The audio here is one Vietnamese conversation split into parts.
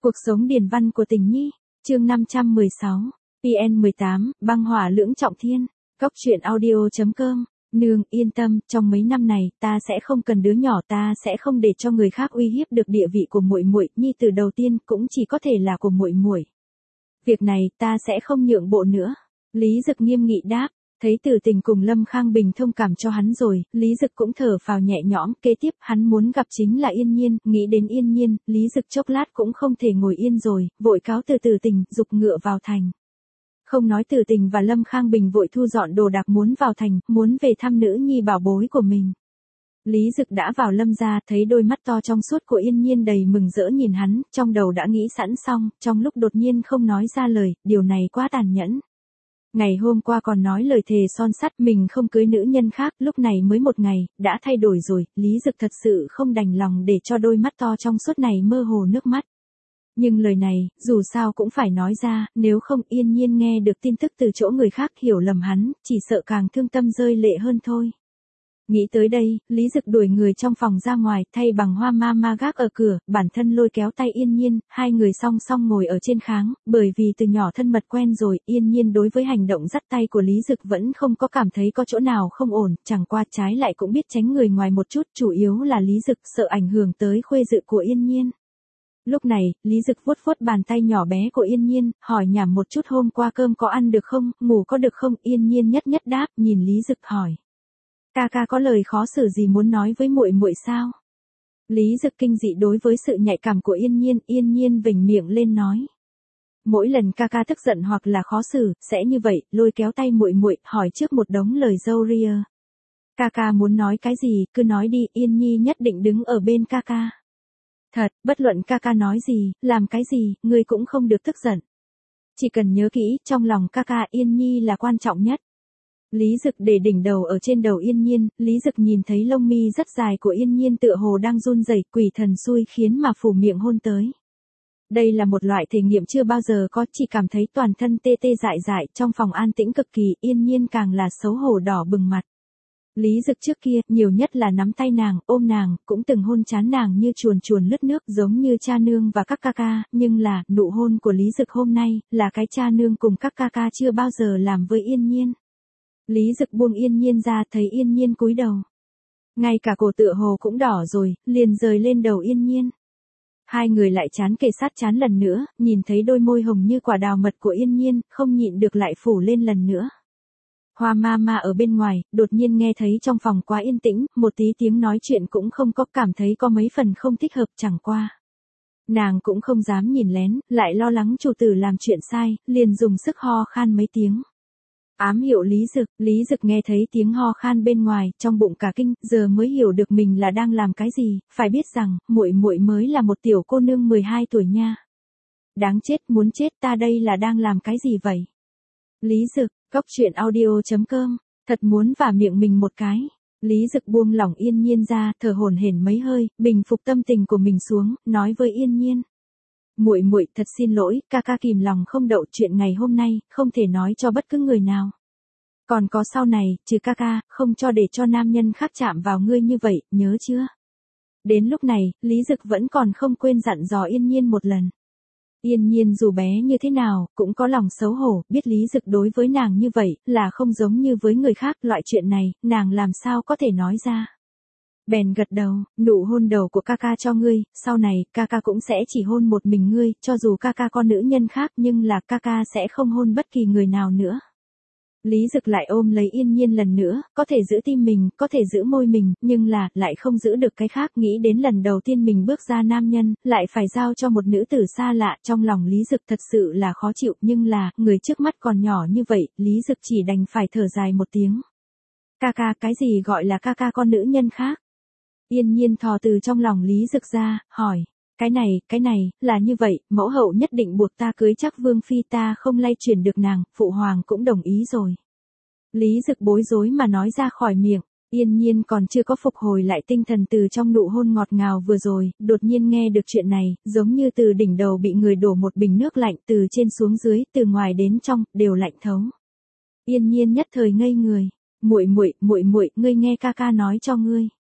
Cuộc sống điền văn của tình nhi, chương 516, PN18, băng hỏa lưỡng trọng thiên, Cóc truyện audio.com. Nương, yên tâm, trong mấy năm này, ta sẽ không cần đứa nhỏ, ta sẽ không để cho người khác uy hiếp được địa vị của muội muội, nhi tử đầu tiên cũng chỉ có thể là của muội muội. Việc này, ta sẽ không nhượng bộ nữa. Lý Dực nghiêm nghị đáp. Thấy Tử Tình cùng Lâm Khang Bình thông cảm cho hắn rồi, Lý Dực cũng thở phào nhẹ nhõm, kế tiếp hắn muốn gặp chính là Yên Nhiên, nghĩ đến Yên Nhiên, Lý Dực chốc lát cũng không thể ngồi yên rồi, vội cáo từ Tử Tình, giục ngựa vào thành. Không nói Tử Tình và Lâm Khang Bình vội thu dọn đồ đạc muốn vào thành, muốn về thăm nữ nhi bảo bối của mình. Lý Dực đã vào Lâm gia, thấy đôi mắt to trong suốt của Yên Nhiên đầy mừng rỡ nhìn hắn, trong đầu đã nghĩ sẵn xong, trong lúc đột nhiên không nói ra lời, điều này quá tàn nhẫn. Ngày hôm qua còn nói lời thề son sắt mình không cưới nữ nhân khác, lúc này mới một ngày, đã thay đổi rồi, Lý Dực thật sự không đành lòng để cho đôi mắt to trong suốt này mơ hồ nước mắt. Nhưng lời này, dù sao cũng phải nói ra, nếu không Yên Nhiên nghe được tin tức từ chỗ người khác hiểu lầm hắn, chỉ sợ càng thương tâm rơi lệ hơn thôi. Nghĩ tới đây, Lý Dực đuổi người trong phòng ra ngoài, thay bằng Hoa Mama gác ở cửa, bản thân lôi kéo tay Yên Nhiên, hai người song song ngồi ở trên kháng, bởi vì từ nhỏ thân mật quen rồi, Yên Nhiên đối với hành động dắt tay của Lý Dực vẫn không có cảm thấy có chỗ nào không ổn, chẳng qua trái lại cũng biết tránh người ngoài một chút, chủ yếu là Lý Dực sợ ảnh hưởng tới khuê dự của Yên Nhiên. Lúc này, Lý Dực vuốt vuốt bàn tay nhỏ bé của Yên Nhiên, hỏi nhảm một chút hôm qua cơm có ăn được không, ngủ có được không, Yên Nhiên nhất nhất đáp, nhìn Lý Dực hỏi. Ca ca có lời khó xử gì muốn nói với muội muội sao? Lý Dực kinh dị đối với sự nhạy cảm của Yên Nhiên vểnh miệng lên nói. Mỗi lần ca ca tức giận hoặc là khó xử, sẽ như vậy, lôi kéo tay muội muội, hỏi trước một đống lời râu ria. Ca ca muốn nói cái gì, cứ nói đi, Yên Nhi nhất định đứng ở bên ca ca. Thật, bất luận ca ca nói gì, làm cái gì, ngươi cũng không được tức giận. Chỉ cần nhớ kỹ, trong lòng ca ca Yên Nhi là quan trọng nhất. Lý Dực để đỉnh đầu ở trên đầu Yên Nhiên, Lý Dực nhìn thấy lông mi rất dài của Yên Nhiên tựa hồ đang run rẩy, quỷ thần xui khiến mà phủ miệng hôn tới. Đây là một loại thể nghiệm chưa bao giờ có, chỉ cảm thấy toàn thân tê tê dại dại, trong phòng an tĩnh cực kỳ, Yên Nhiên càng là xấu hổ đỏ bừng mặt. Lý Dực trước kia, nhiều nhất là nắm tay nàng, ôm nàng, cũng từng hôn trán nàng như chuồn chuồn lướt nước giống như cha nương và các ca ca, nhưng là, nụ hôn của Lý Dực hôm nay, là cái cha nương cùng các ca ca chưa bao giờ làm với Yên Nhiên. Lý Dực buông Yên Nhiên ra, thấy Yên Nhiên cúi đầu. Ngay cả cổ tựa hồ cũng đỏ rồi, liền rời lên đầu Yên Nhiên. Hai người lại chán kề sát chán lần nữa, nhìn thấy đôi môi hồng như quả đào mật của Yên Nhiên, không nhịn được lại phủ lên lần nữa. Hoa Mama ở bên ngoài, đột nhiên nghe thấy trong phòng quá yên tĩnh, một tí tiếng nói chuyện cũng không có, cảm thấy có mấy phần không thích hợp, chẳng qua. Nàng cũng không dám nhìn lén, lại lo lắng chủ tử làm chuyện sai, liền dùng sức ho khan mấy tiếng. Ám hiệu Lý Dực nghe thấy tiếng ho khan bên ngoài, trong bụng cả kinh, giờ mới hiểu được mình là đang làm cái gì, phải biết rằng, muội muội mới là một tiểu cô nương 12 tuổi nha. Đáng chết, muốn chết, ta đây là đang làm cái gì vậy? Lý Dực, Cóc truyện audio.com, thật muốn vả miệng mình một cái. Lý Dực buông lỏng Yên Nhiên ra, thở hổn hển mấy hơi, bình phục tâm tình của mình xuống, nói với Yên Nhiên. Muội muội thật xin lỗi, ca ca kìm lòng không đậu, chuyện ngày hôm nay, không thể nói cho bất cứ người nào. Còn có sau này, trừ ca ca, không cho để cho nam nhân khác chạm vào ngươi như vậy, nhớ chưa? Đến lúc này, Lý Dực vẫn còn không quên dặn dò Yên Nhiên một lần. Yên Nhiên dù bé như thế nào, cũng có lòng xấu hổ, biết Lý Dực đối với nàng như vậy, là không giống như với người khác, loại chuyện này, nàng làm sao có thể nói ra. Bèn gật đầu, nụ hôn đầu của ca ca cho ngươi, sau này, ca ca cũng sẽ chỉ hôn một mình ngươi, cho dù ca ca có nữ nhân khác nhưng là ca ca sẽ không hôn bất kỳ người nào nữa. Lý Dực lại ôm lấy Yên Nhiên lần nữa, có thể giữ tim mình, có thể giữ môi mình, nhưng là, lại không giữ được cái khác, nghĩ đến lần đầu tiên mình bước ra nam nhân, lại phải giao cho một nữ tử xa lạ, trong lòng Lý Dực thật sự là khó chịu, nhưng là, người trước mắt còn nhỏ như vậy, Lý Dực chỉ đành phải thở dài một tiếng. Ca ca, cái gì gọi là ca ca con nữ nhân khác? Yên Nhiên thò từ trong lòng Lý Dực ra, hỏi. Cái này, là như vậy, mẫu hậu nhất định buộc ta cưới chắc vương phi, ta không lay chuyển được nàng, phụ hoàng cũng đồng ý rồi. Lý Dực bối rối mà nói ra khỏi miệng, Yên Nhiên còn chưa có phục hồi lại tinh thần từ trong nụ hôn ngọt ngào vừa rồi, đột nhiên nghe được chuyện này, giống như từ đỉnh đầu bị người đổ một bình nước lạnh, từ trên xuống dưới, từ ngoài đến trong, đều lạnh thấu. Yên Nhiên nhất thời ngây người, muội muội, ngươi nghe ca ca nói cho ngươi.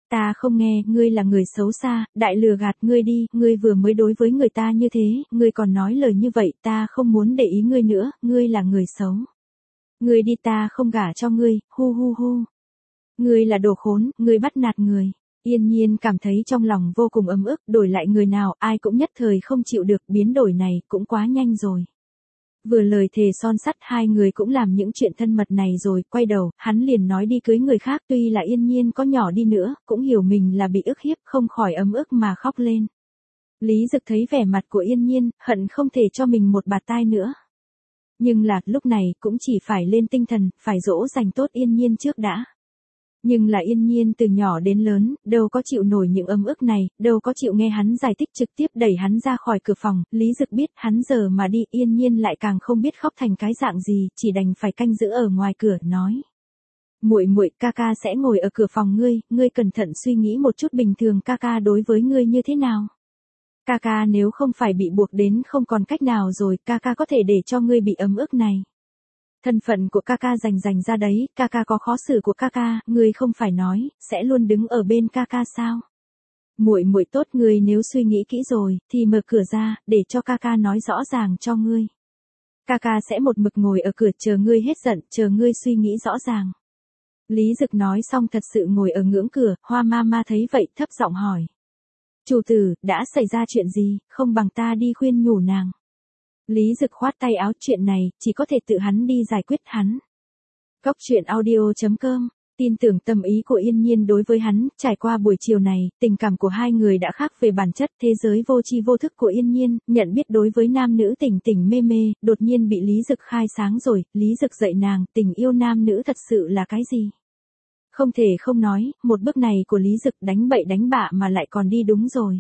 Ta không nghe, ngươi là người xấu xa, đại lừa gạt, ngươi đi, ngươi vừa mới đối với người ta như thế, ngươi còn nói lời như vậy, ta không muốn để ý ngươi nữa, ngươi là người xấu. Ngươi đi, ta không gả cho ngươi, hu hu hu. Ngươi là đồ khốn, ngươi bắt nạt người. Yên Nhiên cảm thấy trong lòng vô cùng ấm ức, đổi lại người nào, ai cũng nhất thời không chịu được, biến đổi này cũng quá nhanh rồi. Vừa lời thề son sắt, hai người cũng làm những chuyện thân mật này rồi, quay đầu, hắn liền nói đi cưới người khác, tuy là Yên Nhiên có nhỏ đi nữa, cũng hiểu mình là bị ức hiếp, không khỏi ấm ức mà khóc lên. Lý Dực thấy vẻ mặt của Yên Nhiên, hận không thể cho mình một bạt tai nữa. Nhưng là, lúc này, cũng chỉ phải lên tinh thần, phải dỗ dành tốt Yên Nhiên trước đã. Nhưng là Yên Nhiên từ nhỏ đến lớn, đâu có chịu nổi những ấm ức này, đâu có chịu nghe hắn giải thích, trực tiếp đẩy hắn ra khỏi cửa phòng. Lý Dực biết hắn giờ mà đi, Yên Nhiên lại càng không biết khóc thành cái dạng gì, chỉ đành phải canh giữ ở ngoài cửa, nói. Muội muội, ca ca sẽ ngồi ở cửa phòng ngươi cẩn thận suy nghĩ một chút, bình thường ca ca đối với ngươi như thế nào. Ca ca nếu không phải bị buộc đến không còn cách nào rồi, ca ca có thể để cho ngươi bị ấm ức này. Thân phận của ca ca dành ra đấy, ca ca có khó xử của ca ca, ngươi không phải nói, sẽ luôn đứng ở bên ca ca sao? Muội muội tốt, ngươi nếu suy nghĩ kỹ rồi, thì mở cửa ra, để cho ca ca nói rõ ràng cho ngươi. Ca ca sẽ một mực ngồi ở cửa chờ ngươi hết giận, chờ ngươi suy nghĩ rõ ràng. Lý Dực nói xong thật sự ngồi ở ngưỡng cửa, Hoa Mama thấy vậy thấp giọng hỏi. Chủ tử, đã xảy ra chuyện gì, không bằng ta đi khuyên nhủ nàng. Lý Dực khoát tay áo, chuyện này, chỉ có thể tự hắn đi giải quyết hắn. Góc truyện audio.com, tin tưởng tâm ý của Yên Nhiên đối với hắn, trải qua buổi chiều này, tình cảm của hai người đã khác về bản chất, thế giới vô tri vô thức của Yên Nhiên, nhận biết đối với nam nữ tình tình mê mê, đột nhiên bị Lý Dực khai sáng rồi, Lý Dực dạy nàng, tình yêu nam nữ thật sự là cái gì? Không thể không nói, một bước này của Lý Dực đánh bậy đánh bạ mà lại còn đi đúng rồi.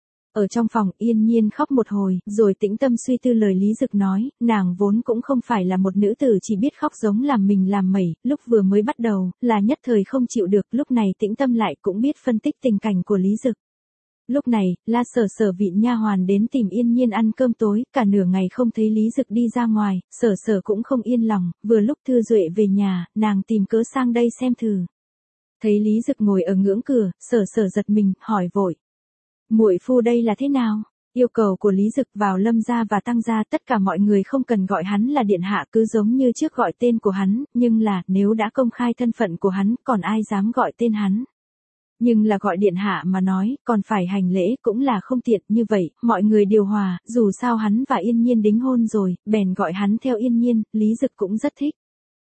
Ở trong phòng, Yên Nhiên khóc một hồi, rồi tĩnh tâm suy tư lời Lý Dực nói, nàng vốn cũng không phải là một nữ tử chỉ biết khóc giống làm mình làm mẩy, lúc vừa mới bắt đầu, là nhất thời không chịu được, lúc này tĩnh tâm lại cũng biết phân tích tình cảnh của Lý Dực. Lúc này, La Sở Vịn nha hoàn đến tìm Yên Nhiên ăn cơm tối, cả nửa ngày không thấy Lý Dực đi ra ngoài, Sở cũng không yên lòng, vừa lúc Thư Duệ về nhà, nàng tìm cớ sang đây xem thử. Thấy Lý Dực ngồi ở ngưỡng cửa, Sở giật mình, hỏi vội. Muội phu đây là thế nào? Yêu cầu của Lý Dực vào Lâm gia và Tăng gia, tất cả mọi người không cần gọi hắn là điện hạ, cứ giống như trước gọi tên của hắn, nhưng là, nếu đã công khai thân phận của hắn, còn ai dám gọi tên hắn? Nhưng là gọi điện hạ mà nói, còn phải hành lễ, cũng là không tiện, như vậy, mọi người điều hòa, dù sao hắn và Yên Nhiên đính hôn rồi, bèn gọi hắn theo Yên Nhiên, Lý Dực cũng rất thích.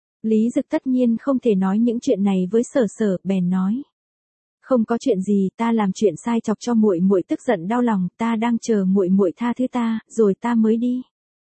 Lý Dực tất nhiên không thể nói những chuyện này với Sở, bèn nói. Không có chuyện gì, ta làm chuyện sai chọc cho muội muội tức giận đau lòng, ta đang chờ muội muội tha thứ ta, rồi ta mới đi.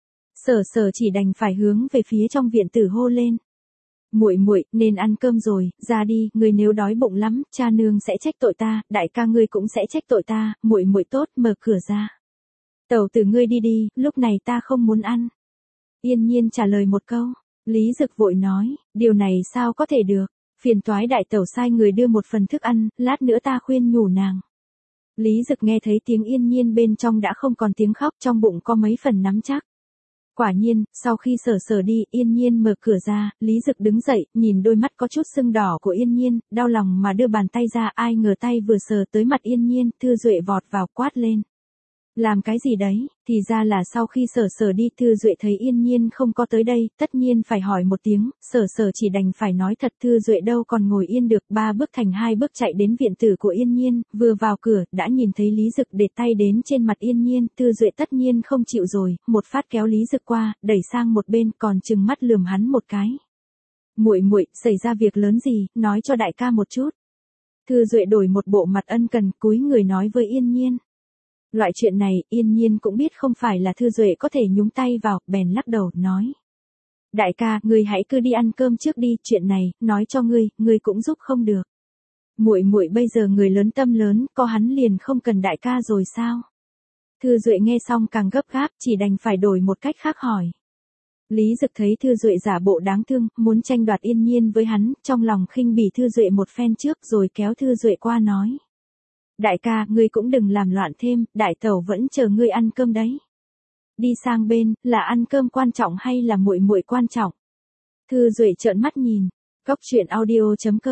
Sở chỉ đành phải hướng về phía trong viện tử hô lên. Muội muội, nên ăn cơm rồi, ra đi, ngươi nếu đói bụng lắm, cha nương sẽ trách tội ta, đại ca ngươi cũng sẽ trách tội ta, muội muội tốt, mở cửa ra. Tẩu tử ngươi đi đi, lúc này ta không muốn ăn. Yên Nhiên trả lời một câu, Lý Dực vội nói, điều này sao có thể được. Phiền toái đại tẩu sai người đưa một phần thức ăn, lát nữa ta khuyên nhủ nàng. Lý Dực nghe thấy tiếng Yên Nhiên bên trong đã không còn tiếng khóc, trong bụng có mấy phần nắm chắc. Quả nhiên, sau khi Sở đi, Yên Nhiên mở cửa ra, Lý Dực đứng dậy, nhìn đôi mắt có chút sưng đỏ của Yên Nhiên, đau lòng mà đưa bàn tay ra, ai ngờ tay vừa sờ tới mặt Yên Nhiên, Thư Duệ vọt vào quát lên. Làm cái gì đấy, thì ra là sau khi Sở đi, Thư Duệ thấy Yên Nhiên không có tới đây, tất nhiên phải hỏi một tiếng, Sở chỉ đành phải nói thật, Thư Duệ đâu còn ngồi yên được, 3 bước thành 2 bước chạy đến viện tử của Yên Nhiên, vừa vào cửa, đã nhìn thấy Lý Dực để tay đến trên mặt Yên Nhiên, Thư Duệ tất nhiên không chịu rồi, một phát kéo Lý Dực qua, đẩy sang một bên, còn trừng mắt lườm hắn một cái. Muội muội, xảy ra việc lớn gì, nói cho đại ca một chút. Thư Duệ đổi một bộ mặt ân cần, cúi người nói với Yên Nhiên. Loại chuyện này, Yên Nhiên cũng biết không phải là Thư Duệ có thể nhúng tay vào, bèn lắc đầu, nói. Đại ca, ngươi hãy cứ đi ăn cơm trước đi, chuyện này, nói cho ngươi cũng giúp không được. Muội muội bây giờ người lớn tâm lớn, có hắn liền không cần đại ca rồi sao? Thư Duệ nghe xong càng gấp gáp, chỉ đành phải đổi một cách khác hỏi. Lý Dực thấy Thư Duệ giả bộ đáng thương, muốn tranh đoạt Yên Nhiên với hắn, trong lòng khinh bỉ Thư Duệ một phen trước rồi kéo Thư Duệ qua nói. Đại ca, ngươi cũng đừng làm loạn thêm, đại tẩu vẫn chờ ngươi ăn cơm đấy. Đi sang bên, là ăn cơm quan trọng hay là muội muội quan trọng? Thư Duệ trợn mắt nhìn. Góc truyện audio.com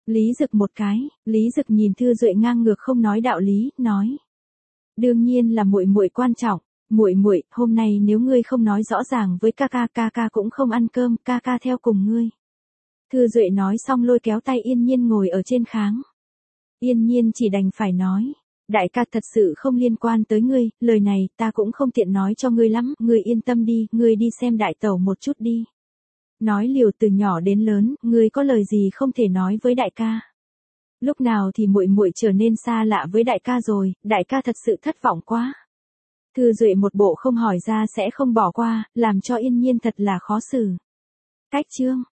Lý Dực một cái, Lý Dực nhìn Thư Duệ ngang ngược không nói đạo lý, nói. Đương nhiên là muội muội quan trọng, muội, hôm nay nếu ngươi không nói rõ ràng với ca ca cũng không ăn cơm, ca theo cùng ngươi. Thư Duệ nói xong lôi kéo tay Yên Nhiên ngồi ở trên kháng. Yên Nhiên chỉ đành phải nói. Đại ca thật sự không liên quan tới ngươi, lời này ta cũng không tiện nói cho ngươi lắm, ngươi yên tâm đi, ngươi đi xem đại tẩu một chút đi. Nói liều từ nhỏ đến lớn, ngươi có lời gì không thể nói với đại ca. Lúc nào thì muội trở nên xa lạ với đại ca rồi, đại ca thật sự thất vọng quá. Thư Duệ một bộ không hỏi ra sẽ không bỏ qua, làm cho Yên Nhiên thật là khó xử. Cách chương